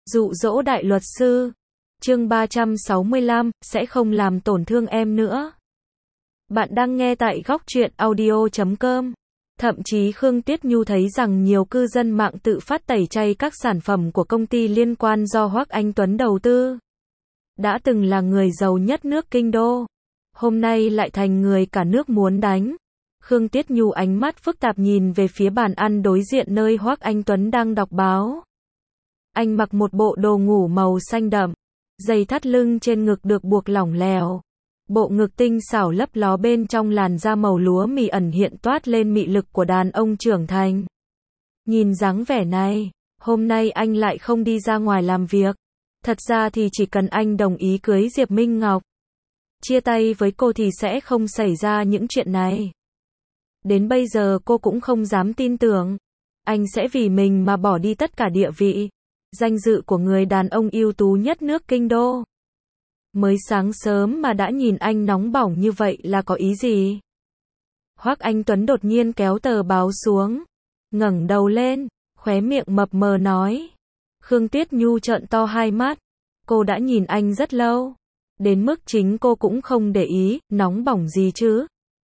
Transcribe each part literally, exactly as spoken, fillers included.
Dụ dỗ đại luật sư. Chương ba trăm sáu mươi lăm, sẽ không làm tổn thương em nữa. Bạn đang nghe tại góc truyện audio chấm com. Thậm chí Khương Tuyết Nhu thấy rằng nhiều cư dân mạng tự phát tẩy chay các sản phẩm của công ty liên quan do Hoắc Anh Tuấn đầu tư. Đã từng là người giàu nhất nước Kinh Đô, hôm nay lại thành người cả nước muốn đánh. Khương Tuyết Nhu ánh mắt phức tạp nhìn về phía bàn ăn đối diện nơi Hoắc Anh Tuấn đang đọc báo. Anh mặc một bộ đồ ngủ màu xanh đậm, dây thắt lưng trên ngực được buộc lỏng lẻo. Bộ ngực tinh xảo lấp ló bên trong làn da màu lúa mì ẩn hiện toát lên mị lực của đàn ông trưởng thành. Nhìn dáng vẻ này, hôm nay anh lại không đi ra ngoài làm việc. Thật ra thì chỉ cần anh đồng ý cưới Diệp Minh Ngọc, chia tay với cô thì sẽ không xảy ra những chuyện này. Đến bây giờ cô cũng không dám tin tưởng, anh sẽ vì mình mà bỏ đi tất cả địa vị, danh dự của người đàn ông ưu tú nhất nước Kinh Đô. Mới sáng sớm mà đã nhìn anh nóng bỏng như vậy là có ý gì? Hoắc Anh Tuấn đột nhiên kéo tờ báo xuống, ngẩng đầu lên, khóe miệng mập mờ nói. Khương Tuyết Nhu trợn to hai mắt, cô đã nhìn anh rất lâu, đến mức chính cô cũng không để ý, nóng bỏng gì chứ?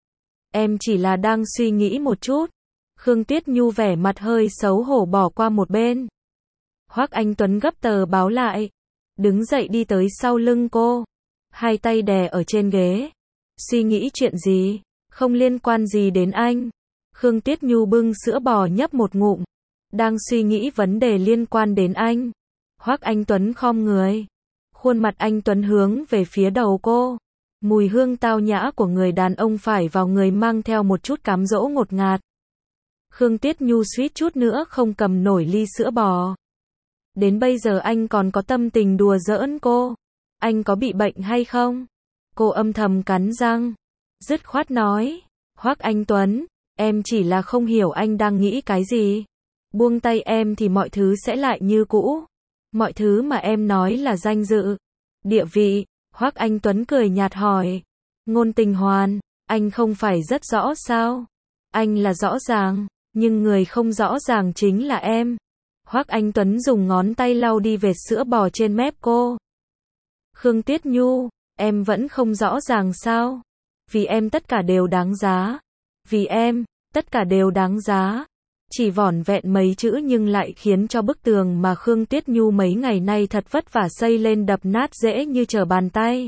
Em chỉ là đang suy nghĩ một chút. Khương Tuyết Nhu vẻ mặt hơi xấu hổ bỏ qua một bên. Hoắc Anh Tuấn gấp tờ báo lại, đứng dậy đi tới sau lưng cô, hai tay đè ở trên ghế. Suy nghĩ chuyện gì? Không liên quan gì đến anh. Khương Tuyết Nhu bưng sữa bò nhấp một ngụm, đang suy nghĩ vấn đề liên quan đến anh. Hoắc Anh Tuấn khom người, khuôn mặt anh Tuấn hướng về phía đầu cô. Mùi hương tao nhã của người đàn ông phải vào người mang theo một chút cám dỗ ngột ngạt. Khương Tuyết Nhu suýt chút nữa không cầm nổi ly sữa bò. Đến bây giờ anh còn có tâm tình đùa giỡn cô. Anh có bị bệnh hay không? Cô âm thầm cắn răng, dứt khoát nói. Hoắc Anh Tuấn, em chỉ là không hiểu anh đang nghĩ cái gì. Buông tay em thì mọi thứ sẽ lại như cũ. Mọi thứ mà em nói là danh dự, địa vị. Hoắc Anh Tuấn cười nhạt hỏi. Ngôn Tình Hoàn, anh không phải rất rõ sao? Anh là rõ ràng, nhưng người không rõ ràng chính là em. Hoắc Anh Tuấn dùng ngón tay lau đi vệt sữa bò trên mép cô. Khương Tuyết Nhu, em vẫn không rõ ràng sao? Vì em tất cả đều đáng giá. Vì em, tất cả đều đáng giá. Chỉ vỏn vẹn mấy chữ nhưng lại khiến cho bức tường mà Khương Tuyết Nhu mấy ngày nay thật vất vả xây lên đập nát dễ như trở bàn tay.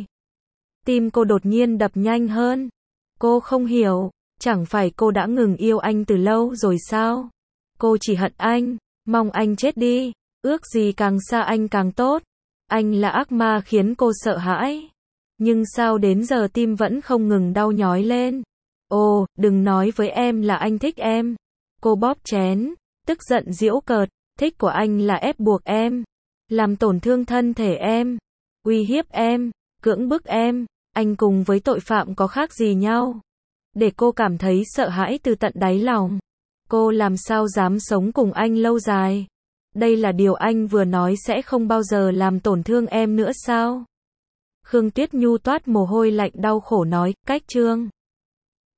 Tim cô đột nhiên đập nhanh hơn. Cô không hiểu, chẳng phải cô đã ngừng yêu anh từ lâu rồi sao? Cô chỉ hận anh, mong anh chết đi, ước gì càng xa anh càng tốt. Anh là ác ma khiến cô sợ hãi. Nhưng sao đến giờ tim vẫn không ngừng đau nhói lên. Ồ, đừng nói với em là anh thích em. Cô bóp chén, tức giận giễu cợt. Thích của anh là ép buộc em, làm tổn thương thân thể em, uy hiếp em, cưỡng bức em. Anh cùng với tội phạm có khác gì nhau? Để cô cảm thấy sợ hãi từ tận đáy lòng. Cô làm sao dám sống cùng anh lâu dài? Đây là điều anh vừa nói sẽ không bao giờ làm tổn thương em nữa sao? Khương Tuyết Nhu toát mồ hôi lạnh đau khổ nói. Cách Trương